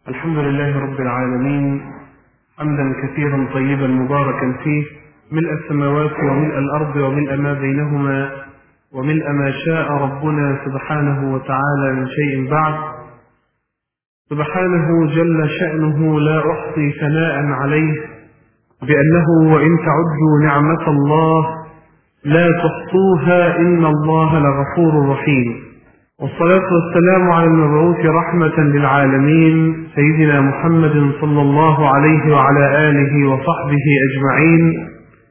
الحمد لله رب العالمين، حمدا كثيرا طيبا مباركا فيه، ملء السماوات وملء الأرض وملء ما بينهما وملء ما شاء ربنا سبحانه وتعالى من شيء بعد. سبحانه جل شأنه لا أحصي ثناء عليه، بأنه وإن تعدوا نعمة الله لا تحصوها إن الله لغفور رحيم. والصلاة والسلام على المبعوث رحمة للعالمين سيدنا محمد صلى الله عليه وعلى آله وصحبه أجمعين.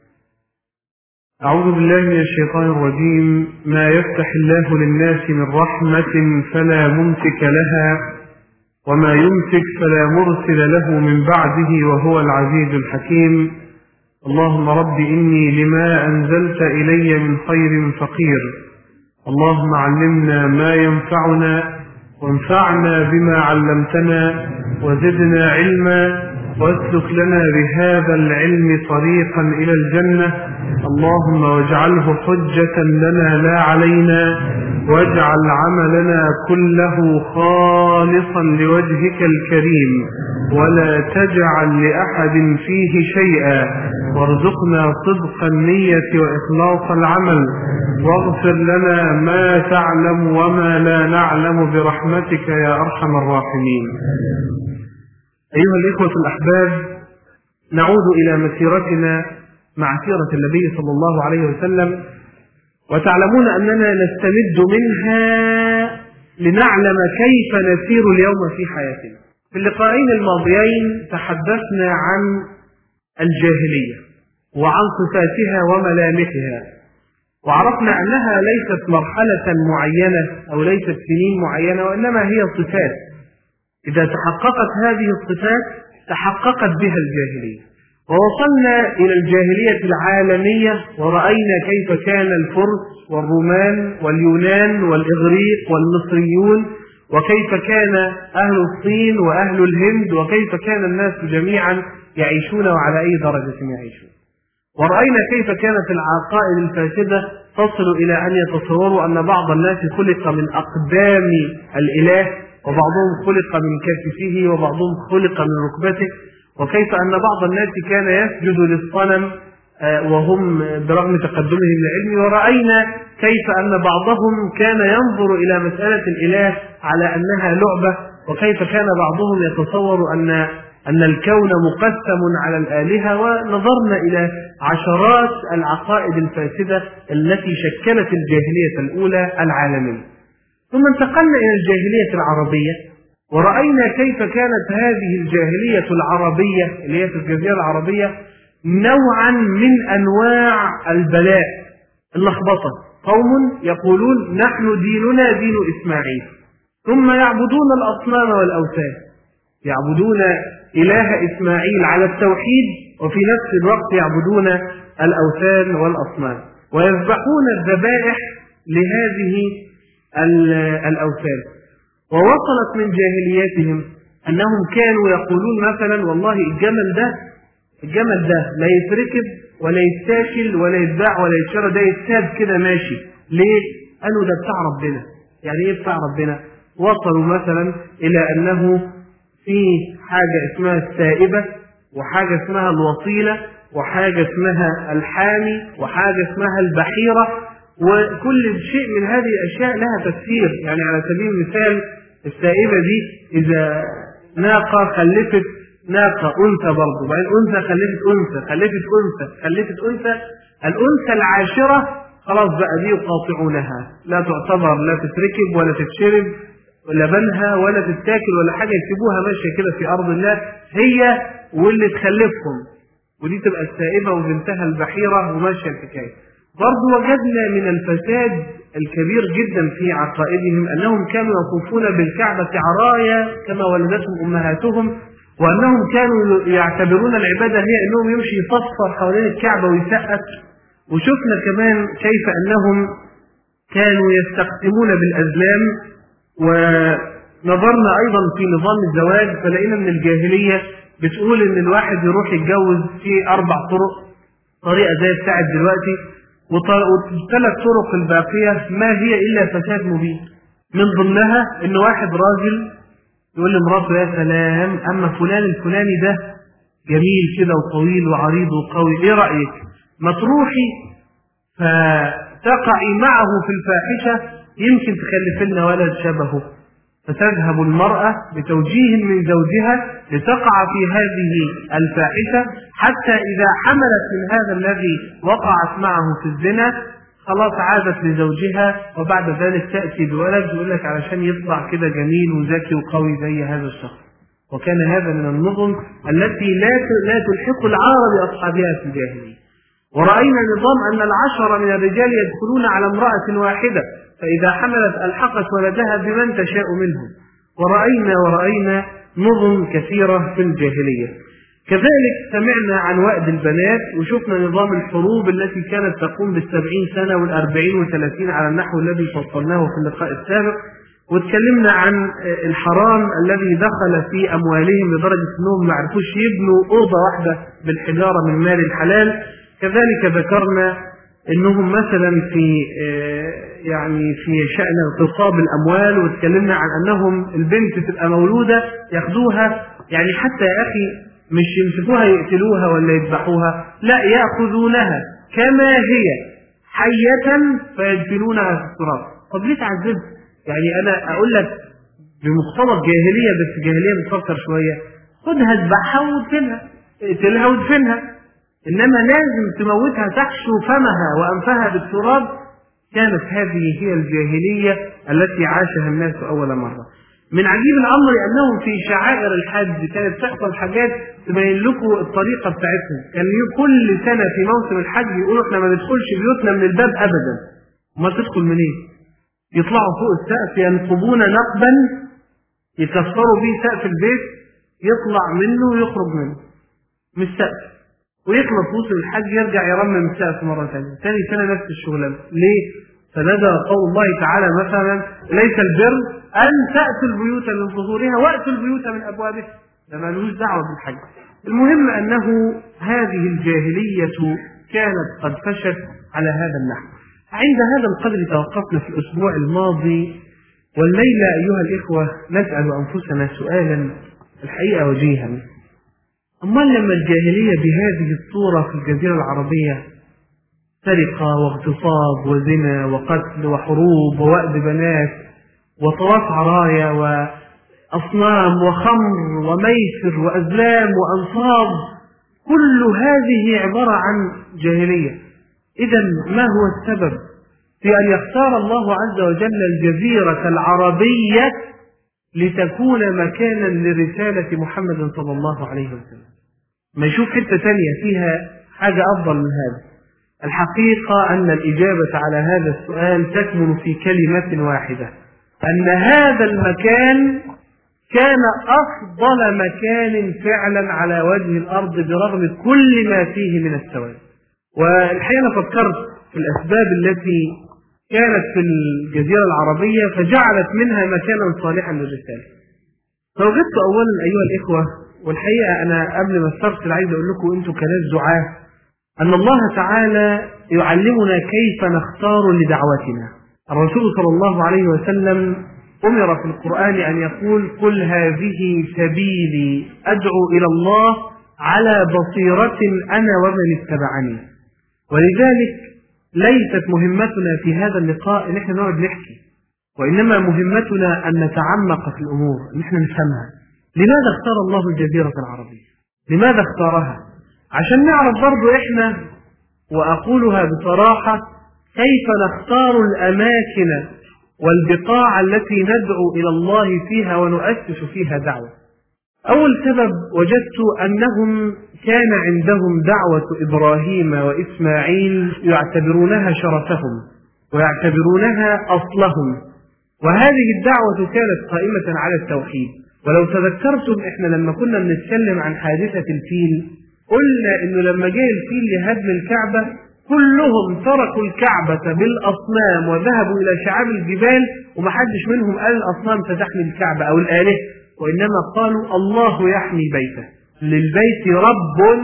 أعوذ بالله من الشيطان الرجيم. ما يفتح الله للناس من رحمة فلا ممسك لها وما يمسك فلا مرسل له من بعده وهو العزيز الحكيم. اللهم رب إني لما أنزلت إلي من خير فقير، اللهم علمنا ما ينفعنا وانفعنا بما علمتنا وزدنا علما واسلك لنا بهذا العلم طريقا إلى الجنة. اللهم واجعله حجة لنا لا علينا، واجعل عملنا كله خالصا لوجهك الكريم، ولا تجعل لأحد فيه شيئا، وارزقنا صدق النية وإخلاص العمل، واغفر لنا ما تعلم وما لا نعلم برحمتك يا أرحم الراحمين. أيها الإخوة الأحباب، نعود إلى مسيرتنا مع سيرة النبي صلى الله عليه وسلم، وتعلمون أننا نستمد منها لنعلم كيف نسير اليوم في حياتنا. في اللقاءين الماضيين تحدثنا عن الجاهلية وعن صفاتها وملامحها، وعرفنا أنها ليست مرحلة معينة أو ليست سنين معينة، وإنما هي صفات إذا تحققت هذه الصفات تحققت بها الجاهلية. ووصلنا إلى الجاهلية العالمية ورأينا كيف كان الفرس والرومان واليونان والإغريق والمصريون، وكيف كان أهل الصين وأهل الهند، وكيف كان الناس جميعا يعيشون وعلى أي درجة يعيشون. ورأينا كيف كانت العقائد الفاسدة تصل إلى أن يتصوروا أن بعض الناس خلق من أقدام الإله، وبعضهم خلق من كتفه، وبعضهم خلق من ركبته، وكيف أن بعض الناس كان يسجد للصنم وهم برغم تقدمهم العلمي. ورأينا كيف أن بعضهم كان ينظر إلى مسألة الإله على أنها لعبة، وكيف كان بعضهم يتصور أن الكون مقسم على الآلهة. ونظرنا إلى عشرات العقائد الفاسدة التي شكلت الجاهلية الأولى العالمية. ثم انتقلنا إلى الجاهلية العربية، ورأينا كيف كانت هذه الجاهلية العربية اللي هي في الجزيرة العربية نوعا من أنواع البلاء، اللخبطة. قوم يقولون نحن ديننا دين إسماعيل، ثم يعبدون الأصنام والأوثان، يعبدون إله إسماعيل على التوحيد، وفي نفس الوقت يعبدون الأوثان والأصنام، ويذبحون الذبائح لهذه الأوثان. ووصلت من جاهلياتهم أنهم كانوا يقولون مثلا والله الجمل ده لا يتركب ولا يتاكل ولا يتباع ولا يتشرى، ده يتساب كده ماشي. ليه؟ قالوا ده بتاع ربنا. يعني ايه بتاع ربنا؟ وصلوا مثلا إلى أنه في حاجة اسمها السائبة، وحاجة اسمها الوصيلة، وحاجة اسمها الحامي، وحاجة اسمها البحيرة، وكل شيء من هذه الأشياء لها تفسير. يعني على سبيل المثال السائبة دي إذا ناقة خلفت ناقة أنثى برضه، وبعدين أنثى خلفت أنثى خلفت أنثى، الأنثى العاشرة خلاص بقى دي يقاطعونها، لا تعتبر لا تتركب ولا تتشرب لبنها ولا تتاكل ولا حاجة، يسيبوها ماشية كده في أرض الله هي واللي تخلفهم، ودي تبقى السائبة وبنتها البحيرة وماشية الحكاية. برضو وجدنا من الفساد الكبير جدا في عقائدهم أنهم كانوا يطوفون بالكعبة عرايا كما ولدتهم أمهاتهم، وأنهم كانوا يعتبرون العبادة هي أنهم يمشي يصفر حوالين الكعبة ويسقف. وشفنا كمان كيف أنهم كانوا يستقسمون بالأزلام. ونظرنا أيضا في نظام الزواج، فلقينا من الجاهلية بتقول إن الواحد يروح يتجوز في 4 طرق، طريقة زي بتاعت دلوقتي، والثلاث طرق الباقية ما هي إلا فساد مبين. من ضمنها إن واحد راجل يقول لمراته يا سلام، أما فلان الفلاني ده جميل كده وطويل وعريض وقوي، إيه رأيك؟ ما تروحي فتقعي معه في الفاحشة يمكن تخلف لنا ولد شبهه. فتذهب المرأة بتوجيه من زوجها لتقع في هذه الفاحشة، حتى إذا حملت من هذا الذي وقعت معه في الزنا خلاص عادت لزوجها، وبعد ذلك تأتي بولد يقول لك علشان يطلع كده جميل وذكي وقوي زي هذا الشخص. وكان هذا من النظم التي لا تلحق العار بأصحابها في الجاهلية. ورأينا نظام أن 10 من الرجال يدخلون على امرأة واحدة، فإذا حملت ألحقت ولدها بمن تشاء منهم. ورأينا نظم كثيرة في الجاهلية. كذلك سمعنا عن وأد البنات، وشفنا نظام الحروب التي كانت تقوم بال70 سنة وال40 و30 على النحو الذي فصلناه في اللقاء السابق. واتكلمنا عن الحرام الذي دخل في أموالهم لدرجة أنهم ما عرفوش يبنوا أوضة واحدة بالحجارة من مال الحلال. كذلك ذكرنا أنهم مثلا في شأن اغتصاب الأموال، واتكلمنا عن أنهم البنت تبقى مولودة ياخدوها، يعني حتى يا أخي مش يمسكوها يقتلوها ولا يذبحوها، لا، يأخذونها كما هي حية فيدفنونها في التراب. طب ليه تعذب؟ يعني أنا أقول لك بمقتضى الجاهلية، بس الجاهلية بتفكر شوية، خدها اذبحها وادفنها، اقتلها وادفنها، إنما لازم تموتها تحشو فمها وأنفها بالتراب. كانت هذه هي الجاهلية التي عاشها الناس أول مرة. من عجيب الأمر أنهم في شعائر الحج كانت تحصل حاجات تبين لكم الطريقة بتاعتهم. كان كل سنة في موسم الحج يقولوا احنا ما ندخلش بيوتنا من الباب أبدا. ما تدخل منين؟ يطلعوا فوق السقف ينقبون نقبا يكسروا به سقف البيت، يطلع منه ويخرج منه من السقف، ويخلص موسم الحج يرجع يرمم السقف مرة ثانية، ثاني سنة نفس الشغلانة. ليه؟ فنزل قول الله تعالى مثلا ليس البر أن تأتوا البيوت من ظهورها وأتوا البيوت من أبوابها. ده مالوش دعوة بالحج. المهم أنه هذه الجاهلية كانت قد فشت على هذا النحو. عند هذا القدر توقفنا في الأسبوع الماضي، والليلة أيها الإخوة نسأل أنفسنا سؤالا الحقيقة وجيها. أمال لما الجاهلية بهذه الصورة في الجزيرة العربية، سرقة واغتصاب وزنا وقتل وحروب ووأد بنات وطواف عرايا وأصنام وخمر وميسر وأزلام وأنصاب، كل هذه عبارة عن جاهلية. إذن ما هو السبب في أن يختار الله عز وجل الجزيرة العربية لتكون مكانا لرسالة محمد صلى الله عليه وسلم؟ ما يشوف حتة ثانية فيها حاجة أفضل من هذا. الحقيقة أن الإجابة على هذا السؤال تكمن في كلمة واحدة، أن هذا المكان كان أفضل مكان فعلا على وجه الأرض برغم كل ما فيه من السواد. والحقيقة أنا فكرت في الأسباب التي كانت في الجزيرة العربية فجعلت منها مكانا صالحا للرسالة. فوجدت أولا أيها الإخوة، والحقيقة أنا قبل ما استرسل عايز أقول لكم أنتم كناس دعاة، أن الله تعالى يعلمنا كيف نختار لدعوتنا. الرسول صلى الله عليه وسلم أمر في القرآن أن يقول قل هذه سبيلي أدعو إلى الله على بصيرة أنا ومن اتبعني. ولذلك ليست مهمتنا في هذا اللقاء ان احنا نقعد نحكي، وانما مهمتنا ان نتعمق في الامور، ان احنا نفهمها. لماذا اختار الله الجزيرة العربية؟ لماذا اختارها؟ عشان نعرف برضو احنا، واقولها بصراحة، كيف نختار الاماكن والبقاع التي ندعو الى الله فيها ونؤسس فيها دعوة. أول سبب وجدت أنهم كان عندهم دعوة إبراهيم وإسماعيل يعتبرونها شرفهم ويعتبرونها أصلهم، وهذه الدعوة كانت قائمة على التوحيد. ولو تذكرتم إحنا لما كنا بنتكلم عن حادثة الفيل قلنا إنه لما جاء الفيل لهدم الكعبة كلهم تركوا الكعبة بالأصنام وذهبوا إلى شعاب الجبال، ومحدش منهم قال الأصنام ستحمي الكعبة أو الآلهة، وإنما قالوا الله يحمي بيته، للبيت رب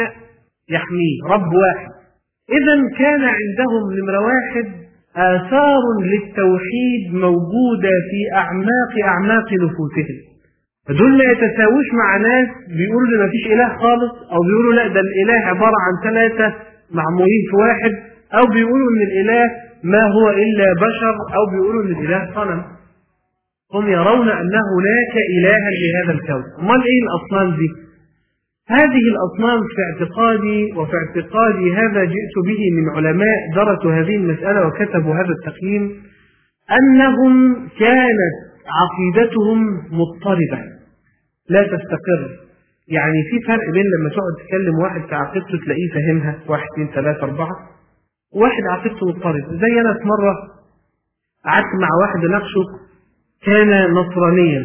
يحميه، رب واحد. إذن كان عندهم نمرة واحد آثار للتوحيد موجودة في أعماق نفوسهم. فدول ما يتساووش مع ناس بيقولوا ان مفيش اله خالص، او بيقولوا لا ده الاله عباره عن 3 معمولين في واحد، او بيقولوا ان الاله ما هو الا بشر، او بيقولوا ان الاله صنم. هم يرون ان هناك الها لهذا الكون. امال ايه الاصنام دي؟ هذه الاصنام في اعتقادي وفي اعتقاد هذا جئت به من علماء درسوا هذه المساله وكتبوا هذا التقييم، انهم كانت عقيدتهم مضطربه لا تستقر. يعني في فرق بين لما تقعد تكلم واحد في عقيدته تلاقيه فاهمها 1 2 3 4، وواحد عقيدته مضطربه. زي انا في مره قعدت مع واحد اناقشه كان نصرانيا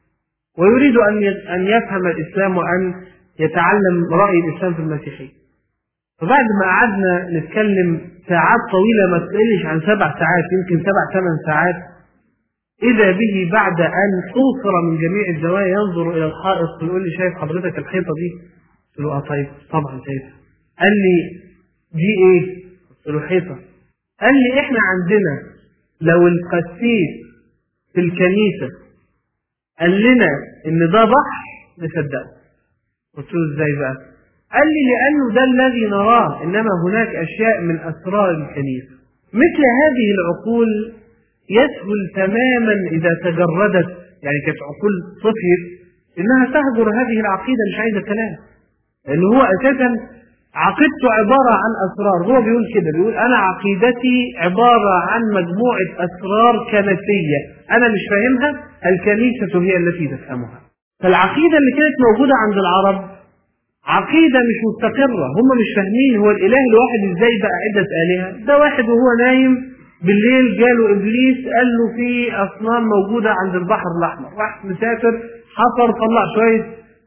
ويريد ان يفهم الاسلام وان يتعلم راي الاسلام في المسيحيه. فبعد ما قعدنا نتكلم ساعات طويله ما تقلش عن 7 ساعات، يمكن 7 8 ساعات، إذا به بعد أن حوصر من جميع الزوايا ينظر إلى الحائط ويقول لي شايف حضرتك الحيطة دي؟ قلت له طيب طبعا شايفها. قال لي دي إيه؟ قلت له حيطة. قال لي إحنا عندنا لو القسيس في الكنيسة قال لنا إن ده بحر نصدقه. قلت له إزاي بقى؟ قال لي لأنه ده الذي نراه، إنما هناك أشياء من أسرار الكنيسة. مثل هذه العقول يسهل تماما إذا تجردت، يعني كانت عقول صفيت، إنها تهجر هذه العقيدة مش عايزة كلام، لأن هو أساسا عقيدته عبارة عن أسرار. هو بيقول كده، بيقول أنا عقيدتي عبارة عن مجموعة أسرار كنسية أنا مش فاهمها، الكنيسة هي التي تفهمها. فالعقيدة اللي كانت موجودة عند العرب عقيدة مش مستقرة، هم مش فاهمين هو الإله الواحد إزاي بقى عدة آلهة. ده واحد وهو نايم بالليل جاله إبليس قال له في أصنام موجودة عند البحر الأحمر، راح مسافر حفر طلع شوية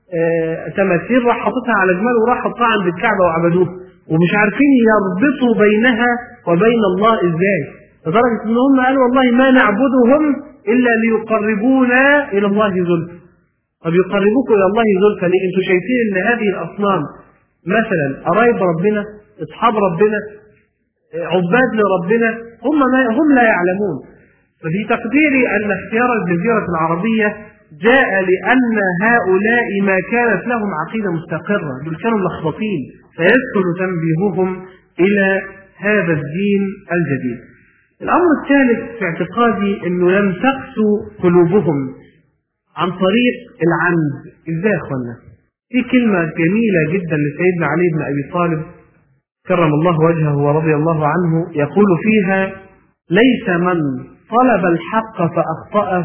تماثيل راح حاططها على جمال وراح حطها عند الكعبة وعبدوها، ومش عارفين يربطوا بينها وبين الله إزاي، لدرجة إن هم قالوا والله ما نعبدهم إلا ليقربونا إلى الله زلفى. طب يقربوكم إلى الله زلفى ليه؟ أنتوا شايفين إن هذه الأصنام مثلا قرايب ربنا، أصحاب ربنا، عباد لربنا، هم لا يعلمون. ففي تقديري أن اختيار الجزيرة العربية جاء لأن هؤلاء ما كانت لهم عقيدة مستقرة، دول كانوا ملخبطين، فيسهل تنبيههم إلى هذا الدين الجديد. الأمر الثالث في اعتقادي أنه لم تقسو قلوبهم عن طريق العمد. إزاي يا أخوانا؟ في كلمة جميلة جدا لسيدنا علي بن أبي طالب كرم الله وجهه ورضي الله عنه، يقول فيها: ليس من طلب الحق فأخطأه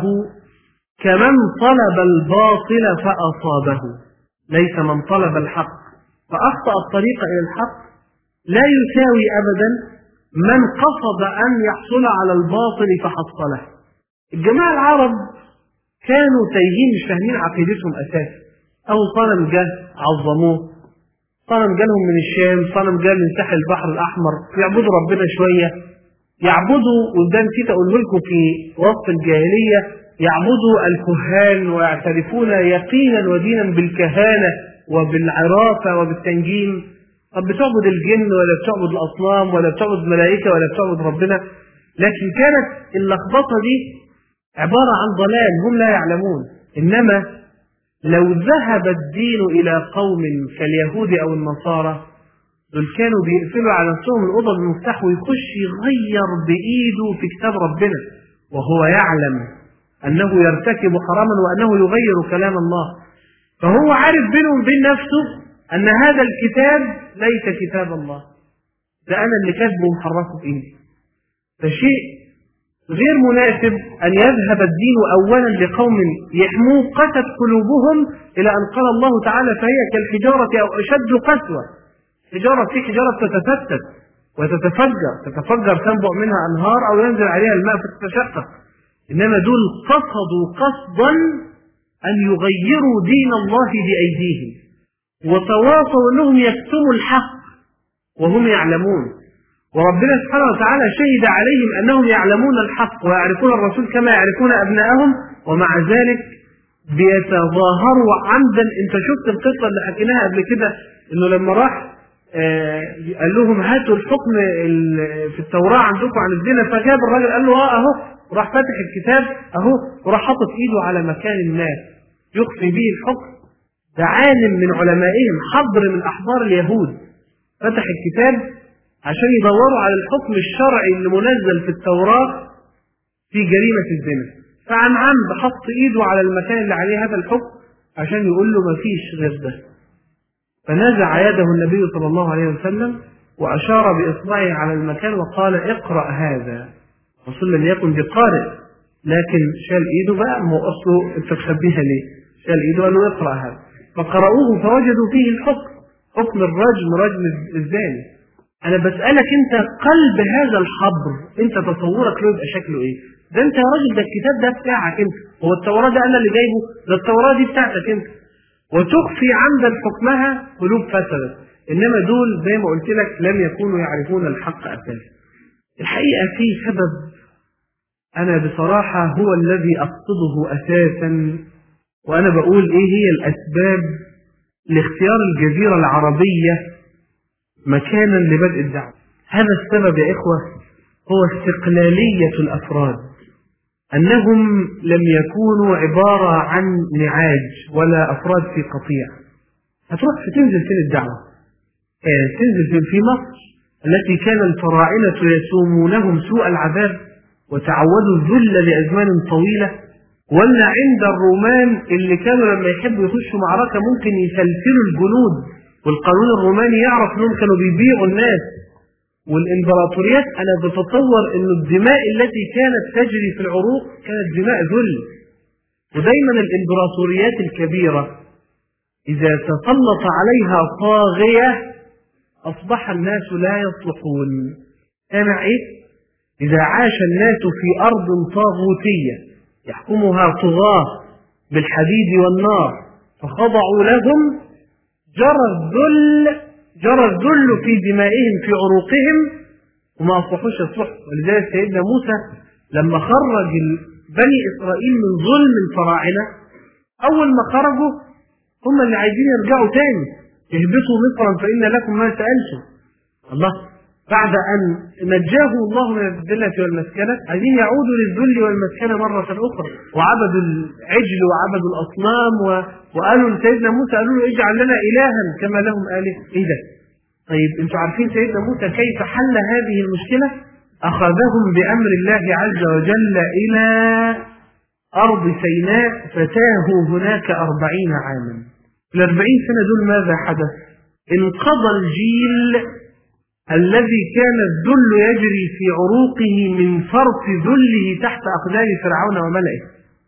كمن طلب الباطل فأصابه. ليس من طلب الحق فأخطأ الطريق إلى الحق لا يساوي أبدا من قصد أن يحصل على الباطل فحصله. الجماعة العرب كانوا تايهين مش فاهمين عقيدتهم أساسا. أو صنم جه عظموه، صنم جالهم من الشام، صنم جال من ساحل البحر الأحمر، يعبدوا ربنا شوية، يعبدوا، وده نسيت أقوله لكم في وسط الجاهلية، يعبدوا الكهان ويعترفون يقينا ودينا بالكهانة وبالعرافة وبالتنجيم. طب بتعبد الجن ولا بتعبد الأصنام ولا بتعبد ملائكة ولا بتعبد ربنا؟ لكن كانت اللخبطة دي عبارة عن ضلال، هم لا يعلمون. إنما لو ذهب الدين إلى قوم كاليهود أو النصارى، دول كانوا بيقفلوا على نفسهم الأوضة بالمفتاح ويخش يغير بإيده في كتاب ربنا وهو يعلم أنه يرتكب حراما وأنه يغير كلام الله. فهو عارف بينه وبين نفسه أن هذا الكتاب ليس كتاب الله، ده أنا اللي كاتبه ومحرفه بإيدي. فشيء غير مناسب أن يذهب الدين أولا لقوم يحموه قست قلوبهم إلى أن قال الله تعالى: فهي كالحجارة أو أشد قسوة. في حجارة تتفتت وتتفجر تنبع منها أنهار أو ينزل عليها الماء فتتشقق. إنما دول قصدوا قصدا أن يغيروا دين الله بأيديهم، وتواصوا أنهم يكتموا الحق وهم يعلمون. وربنا سبحانه وتعالى شهد عليهم أنهم يعلمون الحق ويعرفون الرسول كما يعرفون أبنائهم، ومع ذلك بيتظاهروا عمدا. انت شفت القصة اللي حكيناها قبل كده، انه لما راح قال لهم هاتوا الحكم في التوراة عندكم عن الزنا، فجاب الراجل قال له اهو، وراح فاتح الكتاب اهو، وراح حاطط ايده على مكان الناس. يخفي به الحكم. ده عالم من علمائهم، حبر من أحبار اليهود، فتح الكتاب عشان يدوروا على الحكم الشرعي اللي منزل في التوراة في جريمة الزنا، فعن عمد حط ايده على المكان اللي عليه هذا الحكم عشان يقول له مفيش غير ده. فنزع يده النبي صلى الله عليه وسلم وأشار بإصبعه على المكان وقال اقرأ هذا. الرسول لم يكن بقارئ، لكن شال ايده بقى، ما أصله انت تخبيها ليه؟ شال ايده وقال له اقرأ هذا، فقرأوه فوجدوا فيه الحكم، حكم الرجم، رجم الزاني. أنا بسألك أنت قلب هذا الحبر أنت تصورك له يبقى شكله إيه؟ ده أنت يا راجل، ده الكتاب ده بتاعك أنت، هو التوراة ده أنا اللي جايبه؟ ده التوراة دي بتاعتك أنت، وتخفي عمدا حكمها قلوب فسدت. إنما دول زي ما قلت لك لم يكونوا يعرفون الحق أساسا. الحقيقة في سبب أنا بصراحة هو الذي أقصده أساسا، وأنا بقول إيه هي الأسباب لاختيار الجزيرة العربية مكانا لبدء الدعوة. هذا السبب يا إخوة هو استقلالية الأفراد، أنهم لم يكونوا عبارة عن نعاج ولا أفراد في قطيع. هتروح تنزل فين الدعوة؟ تنزل في مصر التي كان الفراعنة يسومونهم سوء العذاب وتعودوا الذل لأزمان طويلة، ولا عند الرومان اللي كانوا لما يحبوا يخشوا معركة ممكن يسلسلوا الجنود، والقانون الروماني يعرف انهم كانوا بيبيعوا الناس، والامبراطوريات انا بتصور ان الدماء التي كانت تجري في العروق كانت دماء ذل. ودايما الامبراطوريات الكبيرة اذا تسلط عليها طاغية اصبح الناس لا يصلحون. سامع ايه؟ اذا عاش الناس في ارض طاغوتية يحكمها طغاة بالحديد والنار فخضعوا لهم، جرى الذل في دمائهم في عروقهم وما أصبحوش يصلحوا. ولذلك سيدنا موسى لما خرج بني إسرائيل من ظلم الفراعنة، أول ما خرجوا هم اللي عايزين يرجعوا تاني، اهبطوا مصرا فإن لكم ما سألتم. الله بعد أن نجاهم الله من الذلة والمسكنة عايزين يعودوا للذل والمسكنة مرة أخرى، وعبدوا العجل وعبدوا الأصنام وقالوا لسيدنا موسى، قالوا له اجعل لنا إلها كما لهم آله. إيه ده؟ طيب انتوا عارفين سيدنا موسى كيف حل هذه المشكلة؟ أخذهم بأمر الله عز وجل إلى أرض سيناء فتاهوا هناك 40 عاما. في 40 سنة دول ماذا حدث؟ انقضى الجيل الذي كان الذل يجري في عروقه من فرط ذله تحت أقدام فرعون وملئه.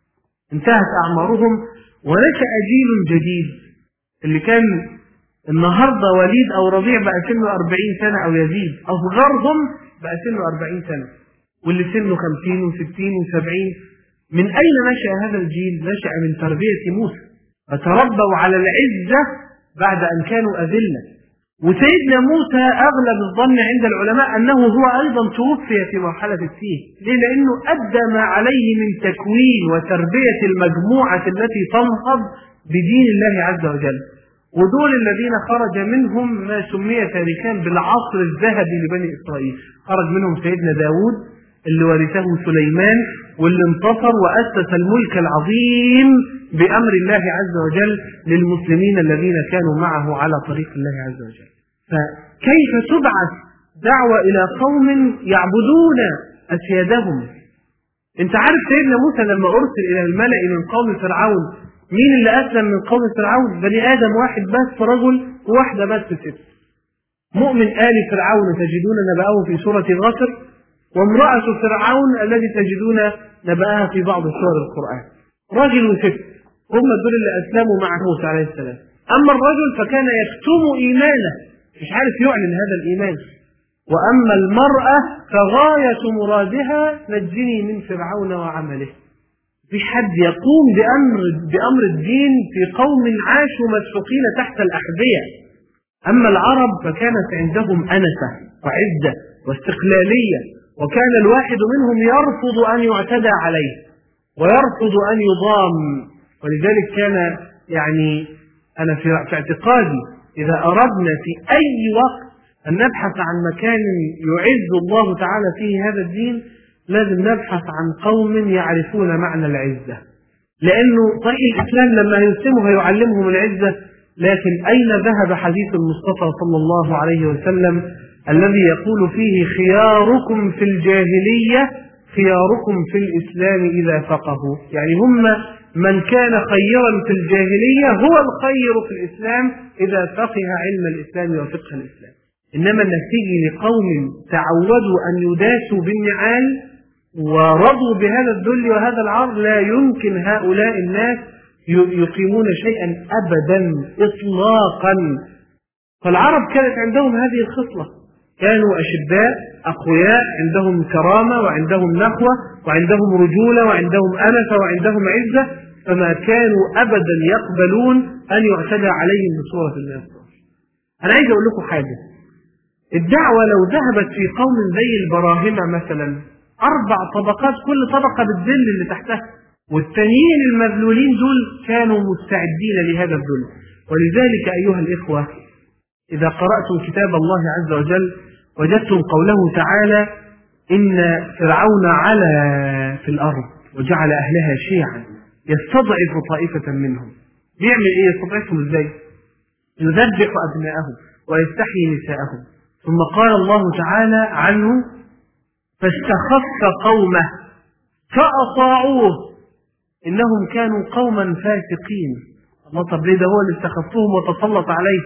انتهت أعمارهم ونشأ جيل جديد، اللي كان النهاردة وليد أو رضيع بقى سنه 40 سنة أو يزيد، أصغرهم بقى سنه 40 سنة، واللي سنه 50 و60 و70. من أين نشأ هذا الجيل؟ نشأ من تربية موسى، فتربوا على العزة بعد أن كانوا أذلة. وسيدنا موسى أغلب الظن عند العلماء أنه هو أيضا توفي في مرحلة التيه. ليه؟ لأنه أدى ما عليه من تكوين وتربية المجموعة التي تنهض بدين الله عز وجل. ودول الذين خرج منهم ما سمي تاريخيا بالعصر الذهبي لبني إسرائيل. خرج منهم سيدنا داود اللي ورثه سليمان، واللي انتصر وأسس الملك العظيم بأمر الله عز وجل للمسلمين الذين كانوا معه على طريق الله عز وجل. فكيف تبعث دعوة إلى قوم يعبدون أسيادهم؟ انت عارف سيدنا موسى لما أرسل إلى الملأ من قوم فرعون، مين اللي أسلم من قوم فرعون؟ بني آدم واحد بس، رجل وواحدة بس ست. مؤمن آل فرعون تجدون نبأه في سورة غفر، وامرأة فرعون الذي تجدون نبأها في بعض سور القرآن. رجل وست هم دول اللي أسلموا مع موسى عليه السلام. أما الرجل فكان يكتم إيمانه، مش عارف يعلن هذا الإيمان. وأما المرأة فغاية مرادها نجني من فرعون وعمله. في حد يقوم بأمر الدين في قوم عاشوا مسحوقين تحت الأحذية. أما العرب فكانت عندهم أنسة وعزة واستقلالية، وكان الواحد منهم يرفض أن يعتدى عليه ويرفض أن يضام. ولذلك كان يعني أنا في اعتقادي إذا أردنا في أي وقت أن نبحث عن مكان يعز الله تعالى فيه هذا الدين، لازم نبحث عن قوم يعرفون معنى العزة، لأنه طريق الإسلام لما يسلمه هيعلمهم العزة. لكن أين ذهب حديث المصطفى صلى الله عليه وسلم الذي يقول فيه خياركم في الجاهلية خياركم في الإسلام إذا فقهوا؟ يعني هم من كان خيرا في الجاهلية هو الخير في الإسلام إذا فقه علم الإسلام وفقه الإسلام. إنما أنك تيجي لقوم تعودوا أن يداسوا بالنعال ورضوا بهذا الذل وهذا العار، لا يمكن هؤلاء الناس يقيمون شيئا أبدا إطلاقا. فالعرب كانت عندهم هذه الخصلة، كانوا أشداء أقوياء، عندهم كرامة وعندهم نخوة وعندهم رجولة وعندهم أنفة وعندهم عزة، فما كانوا أبدا يقبلون أن يعتدى عليهم بصورة الناس. أنا عايز أقول لكم حاجة، الدعوة لو ذهبت في قوم زي البراهمة مثلا 4 طبقات، كل طبقة بتذل اللي تحتها، والتانيين المذلولين دول كانوا مستعدين لهذا الذل. ولذلك أيها الإخوة، إذا قرأتم كتاب الله عز وجل وجدتم قوله تعالى إن فرعون علا في الأرض وجعل أهلها شيعا يستضعف طائفة منهم. بيعمل إيه؟ يستضعفهم إزاي؟ يذبح أبناءهم ويستحيي نساءهم. ثم قال الله تعالى عنه فاستخف قومه فأطاعوه إنهم كانوا قوما فاسقين. الله طب ليه ده هو اللي استخفهم وتسلط عليه؟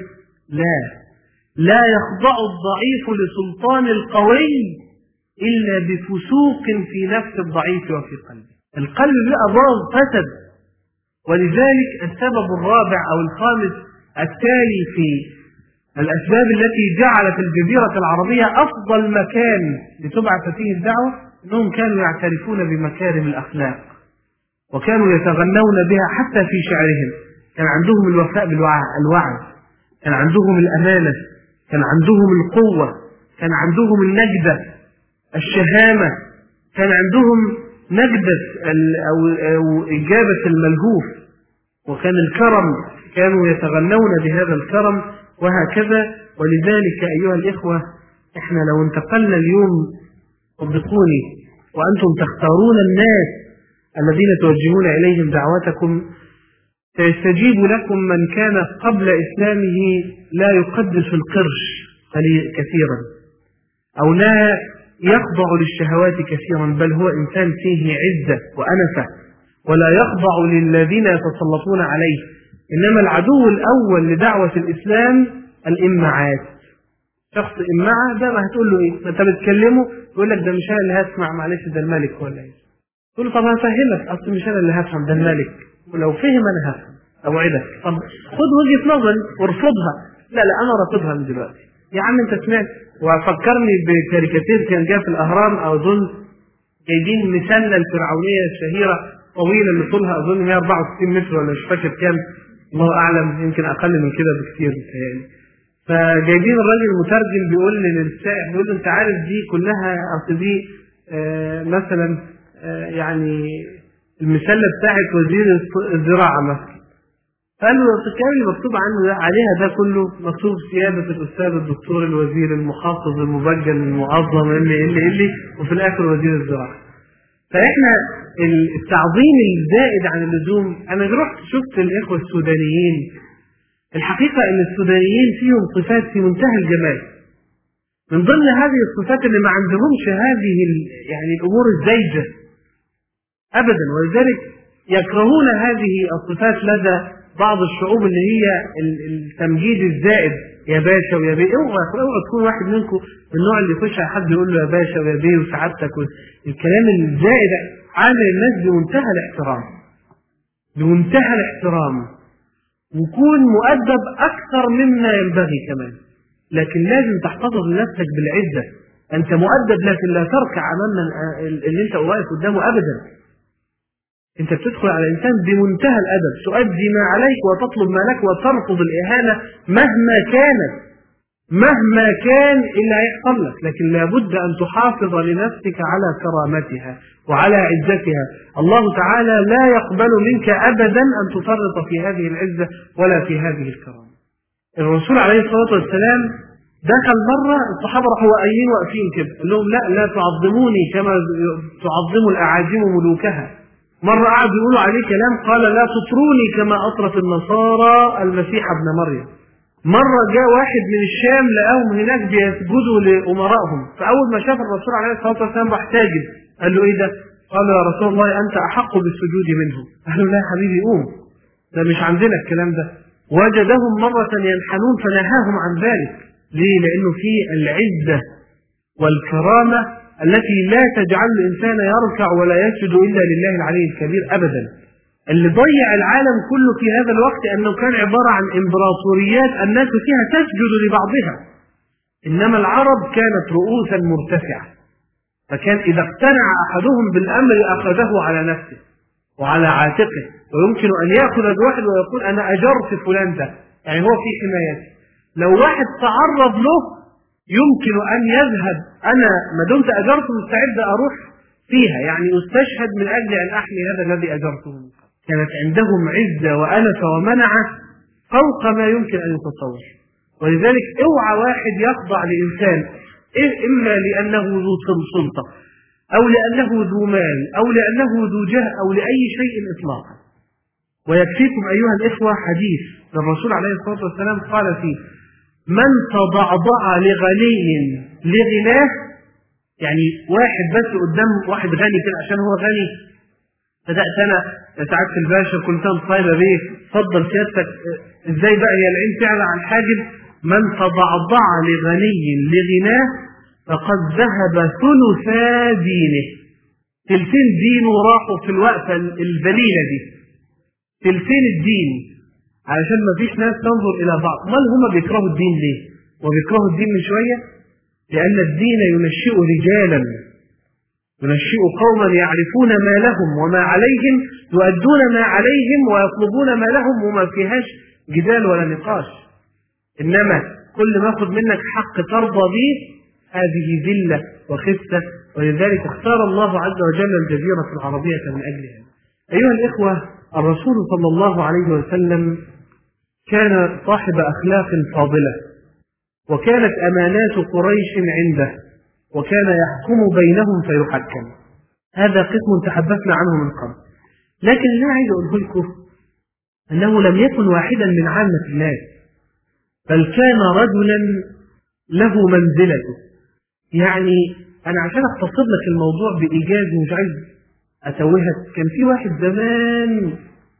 لا يخضع الضعيف لسلطان القوي إلا بفسوق في نفس الضعيف وفي قلبه. القلب بقى باظ فسد. ولذلك السبب الرابع أو الخامس التالي في الأسباب التي جعلت الجزيرة العربية أفضل مكان لتبعث فيه الدعوة أنهم كانوا يعترفون بمكارم الأخلاق وكانوا يتغنون بها حتى في شعرهم. كان عندهم الوفاء بالوعد، كان عندهم الأمانة، كان عندهم القوة، كان عندهم النجدة، الشهامة، كان عندهم نجدة أو إجابة الملهوف، وكان الكرم، كانوا يتغنون بهذا الكرم وهكذا. ولذلك أيها الإخوة، إحنا لو انتقلنا اليوم صدقوني وأنتم تختارون الناس الذين توجهون إليهم دعوتكم سيستجيب لكم من كان قبل إسلامه لا يقدس القرش كثيرا أو لا يخضع للشهوات كثيرا، بل هو إنسان فيه عزة وأنفة ولا يخضع للذين يتسلطون عليه. إنما العدو الأول لدعوة الإسلام الإمعات. شخص إمعة ده ما هتقول له إيه؟ أنت بتكلمه يقول لك ده مش أنا اللي هسمع، معلش ده الملك ولا إيه؟ تقول له طب هفهمك، أصل مش أنا اللي هفهم ده الملك، ولو فهم أنا هفهم أوعدك. طب خد وجهة نظري وارفضها. لا أنا رافضها من دلوقتي. يا عم أنت سمعت؟ وفكرني بكاريكاتير كان جاء في الأهرام أو أظن جايبين مسلة الفرعونية الشهيرة طويلة اللي طولها أظن 164 متر ولا مش فاكر كام، الله أعلم، يمكن أقل من كده بكثير يعني. فجايبين الراجل المترجم بيقول للسائح، بيقول له أنت عارف دي كلها أصل دي مثلا يعني المسلة بتاعت وزير الزراعة مثلا. قال له الكلام اللي مكتوب عنه عليها ده كله مكتوب سيادة الأستاذ الدكتور الوزير المحافظ المبجل المعظم اللي وفي الآخر وزير الزراعة. فإحنا التعظيم الزائد عن اللزوم. أنا رحت شفت الإخوة السودانيين، الحقيقة أن السودانيين فيهم صفات في منتهى الجمال. من ضمن هذه الصفات اللي ما عندهمش هذه يعني الأمور الزايدة أبدا، ولذلك يكرهون هذه الصفات لدى بعض الشعوب اللي هي التمجيد الزائد، يا باشا ويا بيه. اوعى تكون واحد منكم من النوع اللي يخش على حد يقول له يا باشا ويا بيه وسعادتك، الكلام الزائد عامل الناس بمنتهى الاحترام، بمنتهى الاحترام، وكون مؤدب أكثر مما ينبغي كمان. لكن لازم تحتفظ لنفسك بالعزة. أنت مؤدب لكن لا تركع أمام اللي أنت واقف قدامه أبدا. أنت بتدخل على الإنسان بمنتهى الأدب، تؤدي ما عليك وتطلب ما لك وترفض الإهانة مهما كان اللي هيحصل لك، لكن لابد أن تحافظ لنفسك على كرامتها وعلى عزتها. الله تعالى لا يقبل منك أبدا أن تفرط في هذه العزة ولا في هذه الكرامة. الرسول عليه الصلاة والسلام دخل مرة، الصحابة راحوا واقفين كده، قال لهم لا تعظموني كما تعظم الأعاجم ملوكها. مرة قعدوا يقولوا عليه كلام، قال لا تطروني كما أطرت النصارى المسيح ابن مريم. مرة جاء واحد من الشام لقاهم هناك بيسجدوا لأمرائهم، فأول ما شاف الرسول عليه الصلاة والسلام راح ساجد. قال له إيه ده؟ قال يا رسول الله أنت أحق بالسجود منهم. قال له لا يا حبيبي قوم، ده مش عندنا الكلام ده. وجدهم مرة ينحنون فنهاهم عن ذلك. ليه؟ لأنه في العزة والكرامة التي لا تجعل الإنسان يركع ولا يسجد إلا لله العلي الكبير أبدا. اللي ضيع العالم كله في هذا الوقت أنه كان عبارة عن إمبراطوريات الناس فيها تسجد لبعضها، إنما العرب كانت رؤوسا مرتفعة، فكان إذا اقتنع أحدهم بالأمر أخذه على نفسه وعلى عاتقه، ويمكن أن يأخذ الواحد ويقول أنا أجرت فلان ده، يعني هو في حمايته. لو واحد تعرض له يمكن أن يذهب، أنا ما دمت أجرته مستعد أروح فيها، يعني أستشهد من أجل أن أحمي هذا الذي أجرته. كانت عندهم عزة وأنف ومنعة فوق ما يمكن أن يتصور. ولذلك اوعى واحد يخضع لإنسان إما لأنه ذو سلطة أو لأنه ذو مال أو لأنه ذو جاه أو لأي شيء إطلاقا. ويكفيكم أيها الإخوة حديث للرسول عليه الصلاة والسلام قال فيه: من تضعضع لغني لغناه، يعني واحد بس قدام واحد غني كده عشان هو غني، بدأت أنا سعادة الباشا كل سنة طيبة بيه، اتفضل سيادتك، ازاي بقى هي العين تعلى عن حاجب؟ من تضعضع لغني لغناه فقد ذهب ثلثا دينه. ثلثين دينه راحوا في الوقفة الذليلة دي، ثلثين الدين، علشان ما فيش ناس تنظر إلى بعض. مال هما بيكرهوا الدين ليه؟ وبيكرهوا الدين من شوية لأن الدين ينشئ رجالا، ينشئ قوما يعرفون ما لهم وما عليهم، يؤدون ما عليهم ويطلبون ما لهم، وما فيهاش جدال ولا نقاش. إنما كل ما أخذ منك حق ترضى به هذه ذلة وخسة، ولذلك اختار الله عز وجل الجزيرة العربية من أجلها. أيها الإخوة، الرسول صلى الله عليه وسلم كان صاحب أخلاق فاضلة، وكانت أمانات قريش عنده، وكان يحكم بينهم فيحكم. هذا قسم تحدثنا عنه من قبل، لكن أنا عايز أقول لكم أنه لم يكن واحدا من عامة الناس، بل كان رجلا له منزلته. يعني أنا عشان أختصر لك الموضوع بإيجاز مش عايز أتوهك، كان في واحد زمان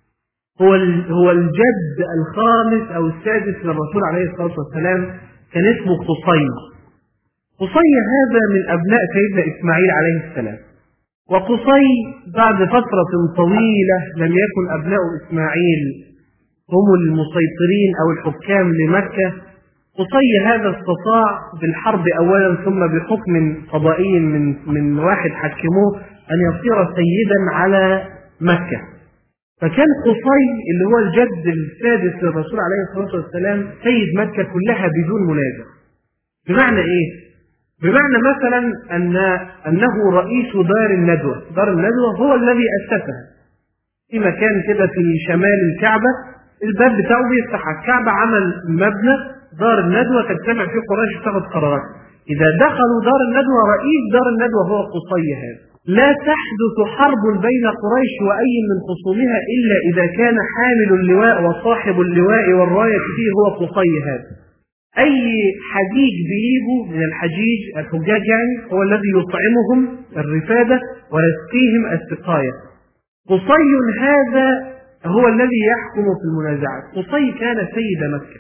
هو الجد الخامس أو السادس للرسول عليه الصلاة والسلام، كان اسمه قصي. قصي هذا من أبناء سيدنا إسماعيل عليه السلام، وقصي بعد فترة طويلة لم يكن أبناء إسماعيل هم المسيطرين أو الحكام لمكة. قصي هذا استطاع بالحرب أولا ثم بحكم قضائي من واحد حكموه أن يصير سيدا على مكة. فكان قصي اللي هو الجد السادس للرسول عليه الصلاة والسلام سيد مكة كلها بدون منازع. بمعنى إيه؟ بمعنى مثلا أنه رئيس دار الندوة. دار الندوة هو الذي أسسها في مكان كده في شمال الكعبة، الباب بتاعه بيفتح على الكعبة، عمل مبنى دار الندوة تجتمع فيه قريش تاخذ قرارات. إذا دخلوا دار الندوة رئيس دار الندوة هو قصي هذا. لا تحدث حرب بين قريش وأي من خصومها إلا إذا كان حامل اللواء وصاحب اللواء والراية فيه هو قصي هذا. أي حجيج بيجوا من الحجيج الحجاج يعني هو الذي يطعمهم الرفادة ويسقيهم السقاية. قصي هذا هو الذي يحكم في المنازعات. قصي كان سيد مكة.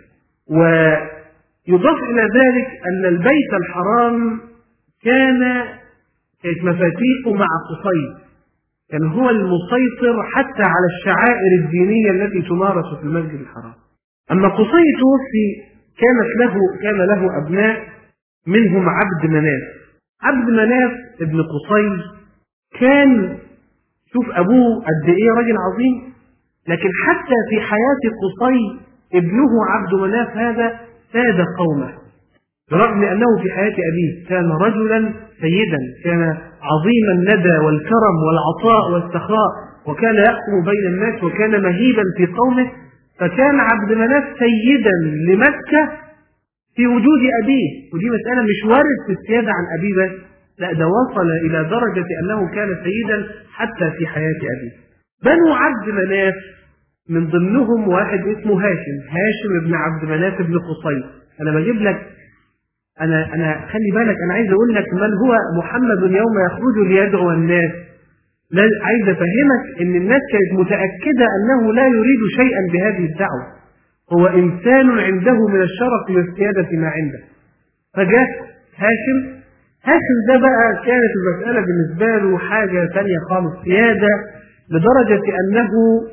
ويضاف إلى ذلك أن البيت الحرام كانت مفاتيحه مع قصي، كان هو المسيطر حتى على الشعائر الدينية التي تمارس في المسجد الحرام. أما قصي توفي كان له أبناء منهم عبد مناف. عبد مناف ابن قصي كان، شوف أبوه قد إيه راجل عظيم، لكن حتى في حياة قصي ابنه عبد مناف هذا ساد قومه، برغم أنه في حياة أبيه كان رجلا سيدا، كان عظيم الندى والكرم والعطاء والسخاء، وكان يحكم بين الناس وكان مهيبا في قومه. فكان عبد مناف سيدا لمكة في وجود أبيه، ودي مسألة مش وارد في السيادة عن أبيه بس، لا ده وصل إلى درجة أنه كان سيدا حتى في حياة أبيه. بنو عبد مناف من ضمنهم واحد اسمه هاشم ابن عبد مناف ابن قصي. انا بجيب لك انا خلي بالك، انا عايز اقول لك من هو محمد يوم يخرج ليدعو الناس. عايز افهمك ان الناس كانت متاكده انه لا يريد شيئا بهذه الدعوه، هو انسان عنده من الشرف والسياده ما عنده. فجاء هاشم ده بقى كانت المساله بالنسبه له حاجه ثانيه خالص، سياده لدرجه انه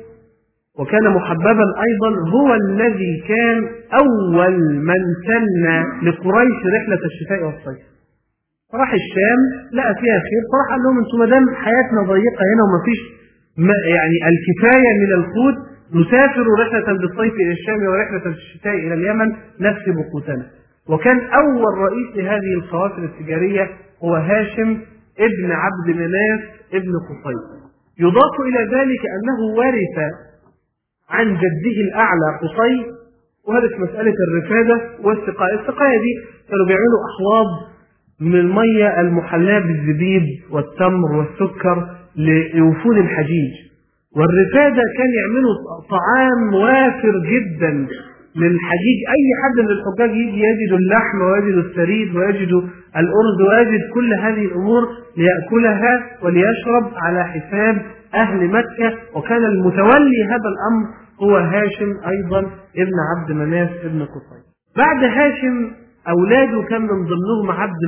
وكان محببا ايضا، هو الذي كان اول من سن لقريش رحله الشتاء والصيف. راح الشام لقى فيها خير، فراح قال لهم انتم ما دام حياتنا ضيقه هنا وما فيش يعني الكفايه من القوت، نسافر رحله بالصيف الى الشام ورحله الشتاء الى اليمن نكسب قوتنا. وكان اول رئيس لهذه القوافل التجاريه هو هاشم ابن عبد مناف ابن قصي. يضاف الى ذلك انه ورث عن جده الاعلى قصي، وهذه مساله الرفاده والسقايه. السقايه دي كانوا بيعملوا احواض من الميه المحلاه بالزبيب والتمر والسكر لوفود الحجيج، والرفاده كان يعملوا طعام وافر جدا للحجيج. اي حد من الحجاج يجي يجد اللحم ويجد الثريد ويجد الارز ويجد كل هذه الامور ليأكلها وليشرب على حساب اهل مكه. وكان المتولي هذا الامر هو هاشم ايضا ابن عبد مناف ابن قصي. بعد هاشم اولاده كان من ضمنهم عبد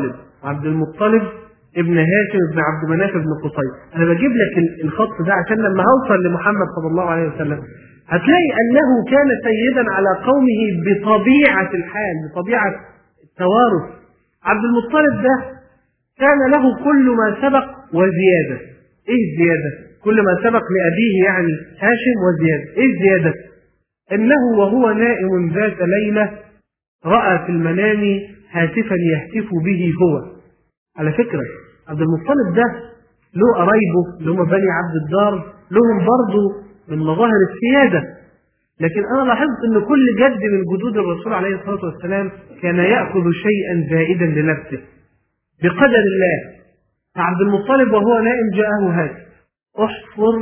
المطلب ابن هاشم ابن عبد مناف ابن قصي. انا بجيب لك الخط ده عشان لما هوصل لمحمد صلى الله عليه وسلم هتلاقي انه كان سيدا على قومه بطبيعه الحال، بطبيعه التوارث. عبد المطلب ده كان له كل ما سبق وزياده. ايه الزياده؟ كل ما سبق لابيه يعني هاشم وزياده. ايه الزياده؟ انه وهو نائم ذات ليله راى في المنام هاتفا يهتف به هو. على فكره عبد المطلب ده له قرايبه اللي هم بني عبد الدار، لهم برضه من مظاهر السياده، لكن انا لاحظت ان كل جد من جدود الرسول عليه الصلاه والسلام كان ياخذ شيئا زائدا لنفسه بقدر الله. فعبد المطلب وهو نائم جاءه هاتف: احفر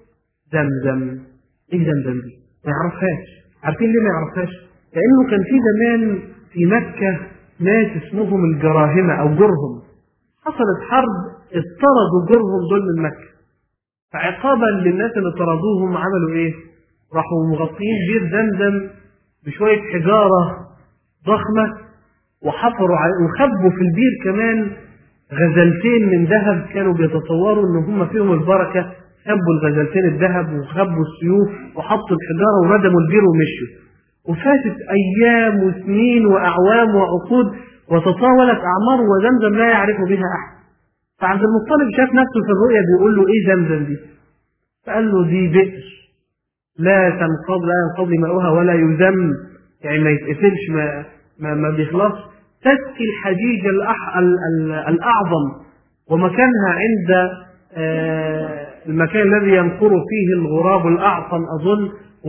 زمزم. ايه زمزم دي؟ ما يعرفهاش. عارفين ليه ما يعرفهاش؟ لانه كان في زمان في مكه ناس اسمهم الجراهمه او جرهم، حصلت حرب اطردوا جرهم دول من مكه، فعقابا للناس اللي طردوهم عملوا ايه؟ راحوا مغطيين بير زمزم بشويه حجاره ضخمه وحفروا وخبوا في البير كمان غزلتين من ذهب، كانوا بيتصوروا ان هم فيهم البركه، خبوا الغزلتين الذهب وخبوا السيوف وحطوا الحجاره وردموا البير ومشوا. وفاتت ايام وسنين واعوام وعقود وتطاولت اعمار وزمزم لا يعرف بها احد. فعبد المطلب شاف نفسه في الرؤيا بيقول له: ايه زمزم دي؟ فقال له: دي بئر لا ينقضي ماؤها ولا يذم، يعني ما يتقفلش، ما بيخلص، تسقي الحجيج الاعظم، ومكانها عند المكان الذي ينقر فيه الغراب الاعطن اظن،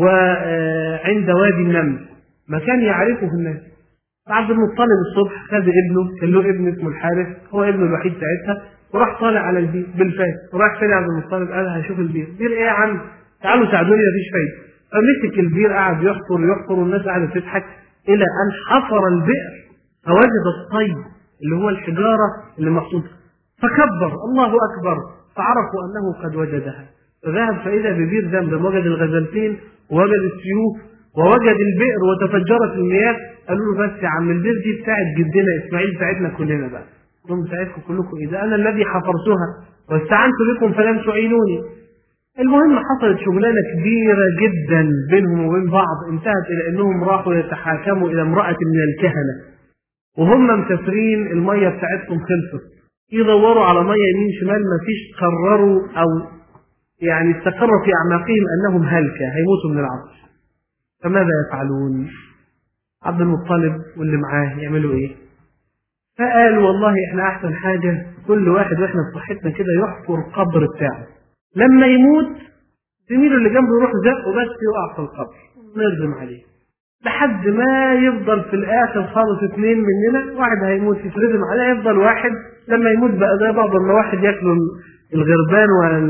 وعند وادي النمل، مكان يعرفه الناس. فعبد المطلب الصبح خد ابنه، كان له ابن اسمه الحارث، هو ابنه الوحيد ساعتها، وراح طالع على البير بالفاس، وراح فين عبد المطلب؟ قال: هشوف البير. بير ايه يا عم؟ تعالوا ساعدوني مفيش فايده. فمسك البير قعد يحفر والناس قعدت تضحك، الى ان حفر البئر فوجد الطيب اللي هو الحجاره اللي محطوطه، فكبر الله اكبر، فعرفوا انه قد وجدها. فذهب فاذا ببير زمزم، وجد الغزلتين ووجد السيوف ووجد البئر وتفجرت المياه. قالوا له: بس يا عم البئر دي بتاعت جدنا اسماعيل، بتاعتنا كلنا بقى. قلت: بتاعتكم كلكم ايه؟ ده انا الذي حفرتها واستعنت بكم فلم تعينوني. المهم حصلت شغلانه كبيره جدا بينهم وبين بعض، انتهت الى انهم راحوا يتحاكموا الى امراه من الكهنه، وهم مسافرين الميه بتاعتهم خلصت، يدوروا على ميه يمين شمال ما فيش، قرروا او يعني استقر في اعماقهم انهم هلكه هيموتوا من العطش. فماذا يفعلون؟ عبد المطلب واللي معاه يعملوا ايه؟ فقالوا: والله احنا احسن حاجه كل واحد واحنا في صحتنا كده يحفر قبر بتاعه، لما يموت زميله اللي جنبه يروح زقه بس يقع في القبر، نرجم عليه لحد ما يفضل في الاخر خالص اثنين مننا، واحد هيموت يترجم عليه، يفضل واحد لما يموت بقى زي بعض، لما واحد ياكلوا الغربان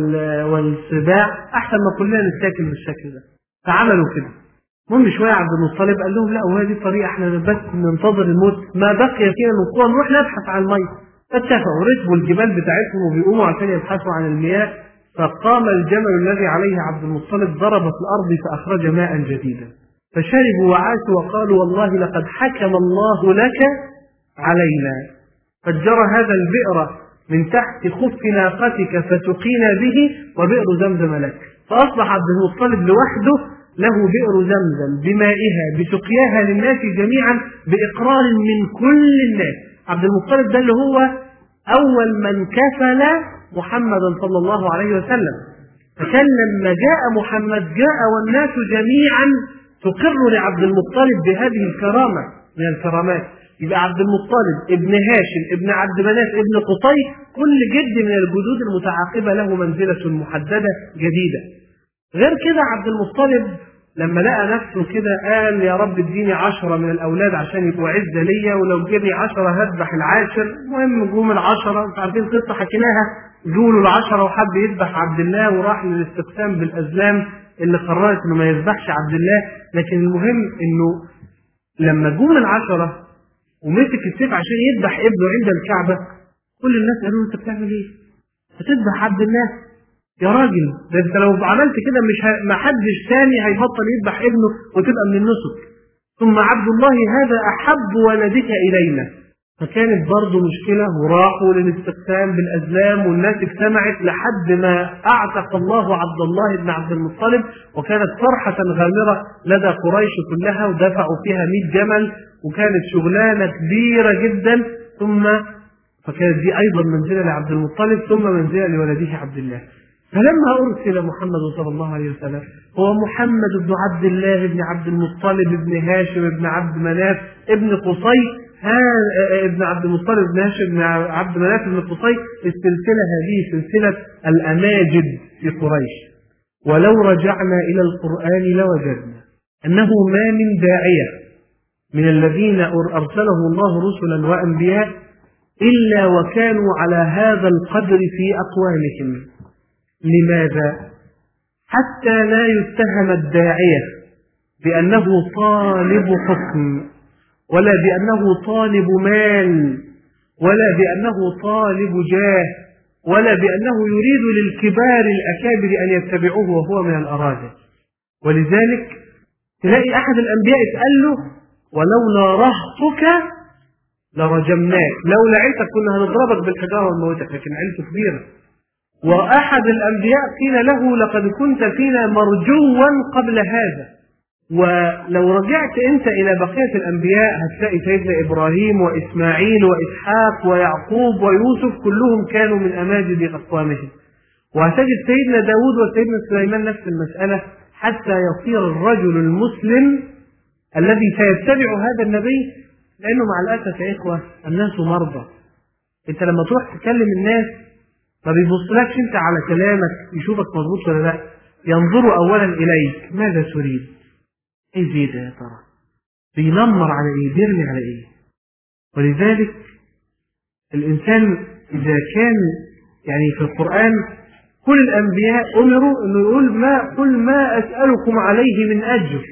والسباع أحسن ما كلنا نتاكل بالشكل ده. فعملوا كده. المهم شوية عبد المطلب قال لهم لا، وهذه طريقة احنا بس ننتظر الموت، ما بقي فينا من قوة نروح نبحث عن المية. فاتفقوا ركبوا الجبال بتاعتهم وبيقوموا عشان يبحثوا عن المياه. فقام الجمل الذي عليه عبد المطلب ضرب في الأرض فأخرج ماء جديدا، فشربوا وعاشوا وقالوا والله لقد حكم الله لك علينا، فجر هذا البئر من تحت خف ناقتك فتقينا به وبئر زمزم لك. فأصبح عبد المطلب لوحده له بئر زمزم بمائها بسقياها للناس جميعا بإقرار من كل الناس. عبد المطلب ده اللي هو أول من كفل محمدا صلى الله عليه وسلم. فكان لما جاء محمد جاء والناس جميعا تقر لعبد المطلب بهذه الكرامة من الكرامات. يبقى عبد المطلب ابن هاشم ابن عبد مناف ابن قصي كل جد من الجدود المتعاقبة له منزلة محددة جديدة. غير كده عبد المطلب لما لقى نفسه كده قال يا رب اديني 10 من الأولاد عشان يبقوا عزة ليا، ولو جبني 10 هذبح العاشر. المهم جم ال10، انتوا عارفين قصة حكيناها، جولوا ال10 وحب يذبح عبد الله وراح للاستقسام بالأزلام اللي قررت انه ما يذبحش عبد الله. لكن المهم انه لما جم ال10 ومسك السيف عشان يذبح ابنه عند الكعبة، كل الناس قالوا انت بتعمل ايه؟ هتذبح عبد الله؟ يا راجل ده انت لو عملت كده ما حدش ثاني هيبطل يذبح ابنه وتبقى من النسك. ثم عبد الله هذا احب ولدك الينا. فكانت برضه مشكلة وراحوا للاستقسام بالأزلام والناس اجتمعت لحد ما أعتق الله عبد الله بن عبد المطلب، وكانت فرحة غامرة لدى قريش كلها ودفعوا فيها 100 جمل وكانت شغلانة كبيرة جدا. ثم فكانت دي أيضا منزلة لعبد المطلب ثم منزلة لولده عبد الله. فلما أرسل محمد صلى الله عليه وسلم هو محمد بن عبد الله بن عبد المطلب بن هاشم بن عبد مناف ابن قصي، ابن عبد المطلب بن هاشم بن عبد مناف بن قصي. السلسلة هذه سلسلة الأماجد في قريش. ولو رجعنا إلى القرآن لوجدنا أنه ما من داعية من الذين أرسله الله رسلا وأنبياء إلا وكانوا على هذا القدر في أقوالهم. لماذا؟ حتى لا يتهم الداعية بأنه طالب حكم، ولا بأنه طالب مال، ولا بأنه طالب جاه، ولا بأنه يريد للكبار الأكابر أن يتبعوه وهو من الأراذل. ولذلك تلاقي أحد الأنبياء يتقال له ولولا رهطك لرجمناك، لولا عيلتك كنا هنضربك بالحجارة ونموتك، لكن عيلته كبيرة. وأحد الأنبياء قيل له لقد كنت فينا مرجوا قبل هذا. ولو رجعت أنت إلى بقية الأنبياء هتلاقي سيدنا إبراهيم وإسماعيل وإسحاق ويعقوب ويوسف كلهم كانوا من أماجد أقوامهم. وهتجد سيدنا داود وسيدنا سليمان نفس المسألة، حتى يصير الرجل المسلم الذي سيتبع هذا النبي. لأنه مع الأسف يا إخوة الناس مرضى. أنت لما تروح تكلم الناس ما بيبصلكش أنت على كلامك يشوفك مظبوط ولا لا، ينظروا أولا إليك ماذا تريد؟ إيه زي ده يا ترى؟ بينمر على إيه؟ بيرمي على إيه؟ ولذلك الإنسان إذا كان يعني في القرآن كل الأنبياء أمروا أنه يقول قل ما أسألكم عليه من أجر،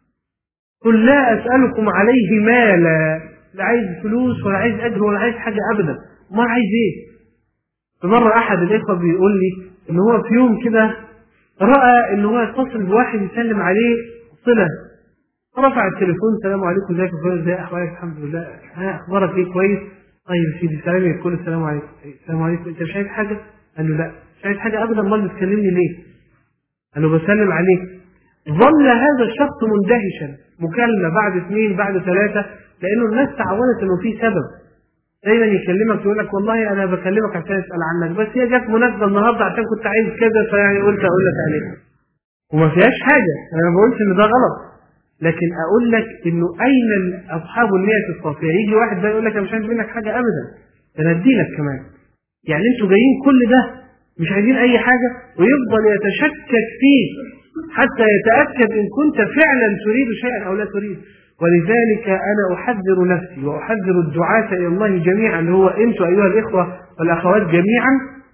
قل لا أسألكم عليه مالا، لا عايز فلوس ولا عايز أجر ولا عايز حاجة أبدا. ما عايز إيه؟ فمرة أحد الإخوة بيقول لي إن هو في يوم كده رأى إن هو يتصل بواحد يسلم عليه صلة، رفع التليفون السلام عليكم ازيك يا فلان، ازي أحوالك؟ الحمد لله. أخبارك إيه؟ كويس. طيب سيدي سلام، يقول السلام عليكم. السلام عليكم، أنت مش عايز حاجة؟ قال له لا مش عايز حاجة أبدا. أمال بتكلمني ليه؟ قال له بسلم عليك. ظل هذا الشخص مندهشا، مكالمة بعد 2 بعد 3، لأنه الناس تعودت إنه في سبب. دايما يكلمك يقول لك والله أنا بكلمك عشان أسأل عنك، بس هي جت مناسبة النهارده عشان كنت عايز كذا فيعني قلت أقول لك عليه. وما فيهاش حاجة، أنا ما بقولش إن ده غلط، لكن أقول لك إنه أين أصحاب النية الصافية؟ يجي واحد ده يقول لك أنا مش عايز منك حاجة أبدا، أنا أديلك كمان. يعني أنتوا جايين كل ده مش عايزين أي حاجة، ويفضل يتشكك فيه حتى يتأكد إن كنت فعلا تريد شيئا أو لا تريد. ولذلك أنا أحذر نفسي وأحذر الدعاة إلى الله جميعا، اللي هو أنتم أيها الإخوة والأخوات جميعا،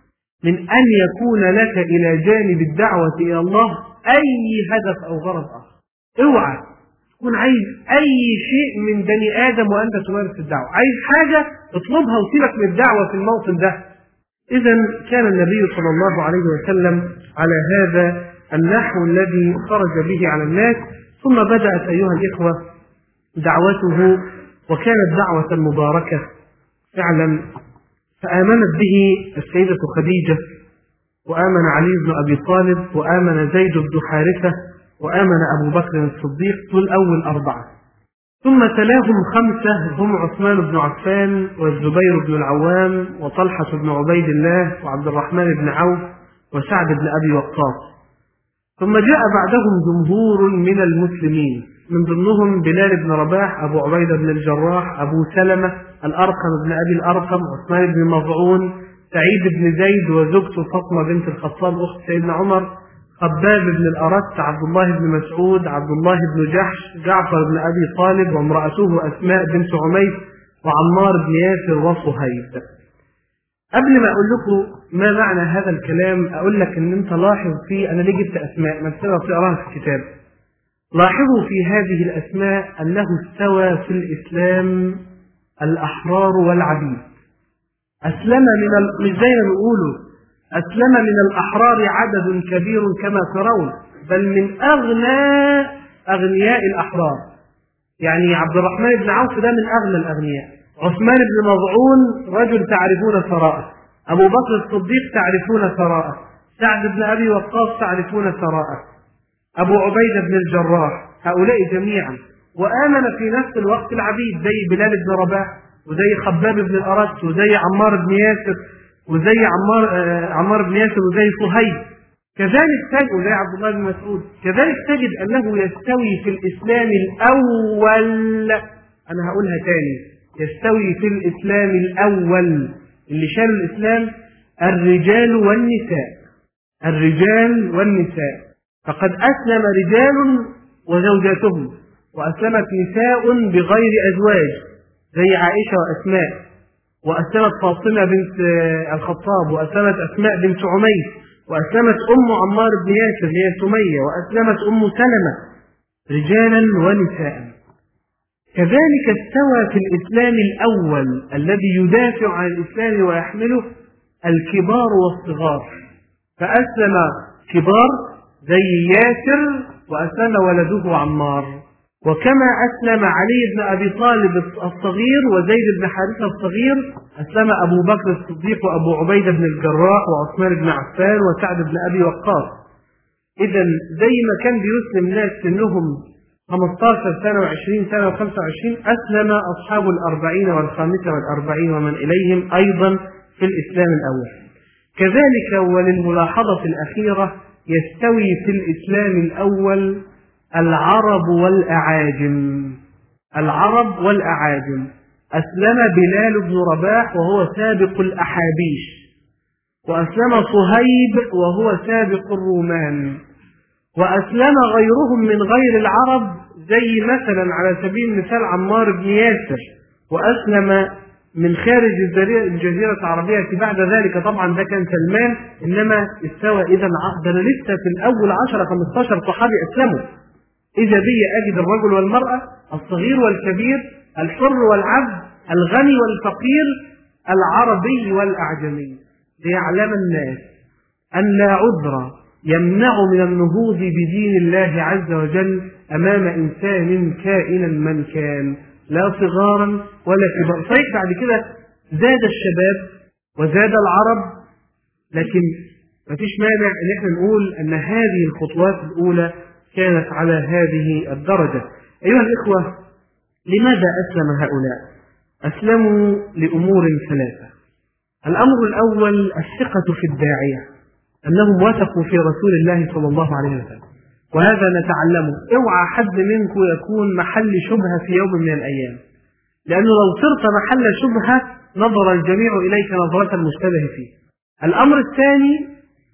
من أن يكون لك إلى جانب الدعوة إلى الله أي هدف أو غرض آخر. اوعى تكون عايز أي شيء من بني آدم وأنت تمارس الدعوة، عايز حاجة اطلبها وسيبك من الدعوة في الموطن ده. إذا كان النبي صلى الله عليه وسلم على هذا النحو الذي خرج به على الناس، ثم بدأت أيها الإخوة دعوته، وكانت دعوة مباركة فعلا. فآمنت به السيدة خديجة، وآمن علي بن أبي طالب، وآمن زيد بن حارثة، وآمن أبو بكر الصديق، دول أول 4. ثم تلاهم 5 هم عثمان بن عفان، والزبير بن العوام، وطلحة بن عبيد الله، وعبد الرحمن بن عوف، وسعد بن أبي وقاص. ثم جاء بعدهم جمهور من المسلمين، من ضمنهم بلال بن رباح، أبو عبيدة بن الجراح، أبو سلمة، الأرقم بن أبي الأرقم، عثمان بن مظعون، سعيد بن زيد وزوجته فاطمة بنت الخطاب أخت سيدنا عمر، خباب بن الأرت، عبد الله بن مسعود، عبد الله بن جحش، جعفر بن أبي طالب، وامرأته أسماء بنت عميس، وعمار بن ياسر، وصهيب. قبل ما أقول لكم ما معنى هذا الكلام، أقول لك إن أنت لاحظ فيه، أنا ليه جبت أسماء ما تقدر تقراها في الكتاب. لاحظوا في هذه الأسماء أنه استوى في الإسلام الأحرار والعبيد. أسلم مش زي ما بيقولوا أسلم من الأحرار عدد كبير كما ترون، بل من أغنياء الأحرار. يعني عبد الرحمن بن عوف ده من أغنى الأغنياء، عثمان بن مظعون رجل تعرفون ثراءه، أبو بكر الصديق تعرفون ثراءه، سعد بن أبي وقاص تعرفون ثراءه، أبو عبيدة بن الجراح، هؤلاء جميعا. وآمن في نفس الوقت العبيد زي بلال بن رباح، وزي خباب بن الأرت، وزي عمار بن ياسر، وزي عمار بن ياسر، وزي صهيب. كذلك تجد وزي عبد الله بن مسعود. كذلك تجد أنه يستوي في الإسلام الأول، أنا هقولها تاني، يستوي في الإسلام الأول اللي شالوا الإسلام الرجال والنساء. الرجال والنساء، فقد أسلم رجال وزوجاتهم، وأسلمت نساء بغير أزواج زي عائشة وأسماء، وأسلمت فاطمة بنت الخطاب، وأسلمت أسماء بنت عميس، وأسلمت أم عمار بن ياسر هي سمية، وأسلمت أم سلمة، رجالا ونساء. كذلك استوى في الإسلام الأول الذي يدافع عن الإسلام ويحمله الكبار والصغار، فأسلم كبار زي ياسر، وأسلم ولده عمار. وكما أسلم علي بن أبي طالب الصغير، وزيد بن حارثة الصغير، أسلم أبو بكر الصديق، وأبو عبيدة بن الجراح، وعثمان بن عفان، وسعد بن أبي وقاص. إذا زي ما كان بيسلم ناس سنهم 15 سنة و20 سنة و25، أسلم أصحاب 40 و45 ومن إليهم أيضا في الإسلام الأول. كذلك وللملاحظة الأخيرة، يستوي في الإسلام الأول العرب والأعاجم. العرب والأعاجم. أسلم بلال بن رباح وهو سابق الأحابيش، وأسلم صهيب وهو سابق الرومان، وأسلم غيرهم من غير العرب زي مثلا على سبيل المثال عمار بن ياسر، وأسلم من خارج الجزيرة العربية بعد ذلك. طبعا ده كان سلمان، إنما استوى إذا ده لسه في الأول 10-15 صحابي أسلموا. إذا بي أجد الرجل والمرأة، الصغير والكبير، الحر والعبد، الغني والفقير، العربي والأعجمي، ليعلم الناس أن لا عذر يمنع من النهوض بدين الله عز وجل أمام إنسان كائنا من كان، لا صغارا ولا كبار. صحيح بعد كده زاد الشباب وزاد العرب، لكن ما فيش مانع ان احنا نقول ان هذه الخطوات الاولى كانت على هذه الدرجة. ايها الاخوة، لماذا اسلم هؤلاء؟ اسلموا لامور 3. الامر الاول الثقة في الداعية، انهم وثقوا في رسول الله صلى الله عليه وسلم، وهذا نتعلمه. اوعى حد منكم يكون محل شبهة في يوم من الايام، لانه لو صرت محل شبهة نظر الجميع اليك نظرة المشتبه فيه. الامر الثاني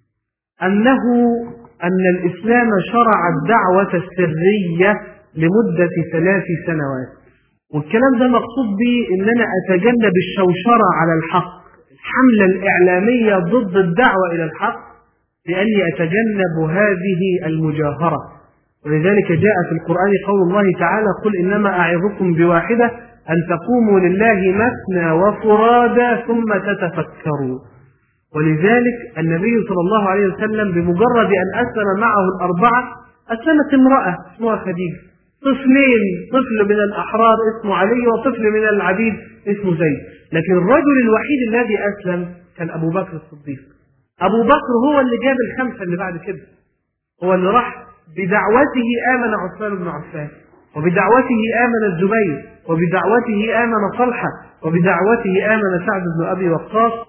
أن الإسلام شرع الدعوة السرية لمدة 3 سنوات، والكلام ده مقصود به أن أنا أتجنب الشوشرة على الحق. الحملة الإعلامية ضد الدعوة إلى الحق بأني أتجنب هذه المجاهرة. ولذلك جاء في القرآن قول الله تعالى: قل إنما أعظكم بواحدة أن تقوموا لله مثنى وفرادى ثم تتفكروا. ولذلك النبي صلى الله عليه وسلم بمجرد أن أسلم معه الأربعة أسلمت امرأة اسمها خديجة، طفلين، طفل من الأحرار اسمه علي وطفل من العبيد اسمه زيد. لكن الرجل الوحيد الذي أسلم كان أبو بكر الصديق. أبو بكر هو اللي جاب الخمسة اللي بعد كده، هو اللي راح بدعوته آمن عثمان بن عفان، وبدعوته آمن الزبير، وبدعوته آمن طلحة، وبدعوته آمن سعد بن أبي وقاص.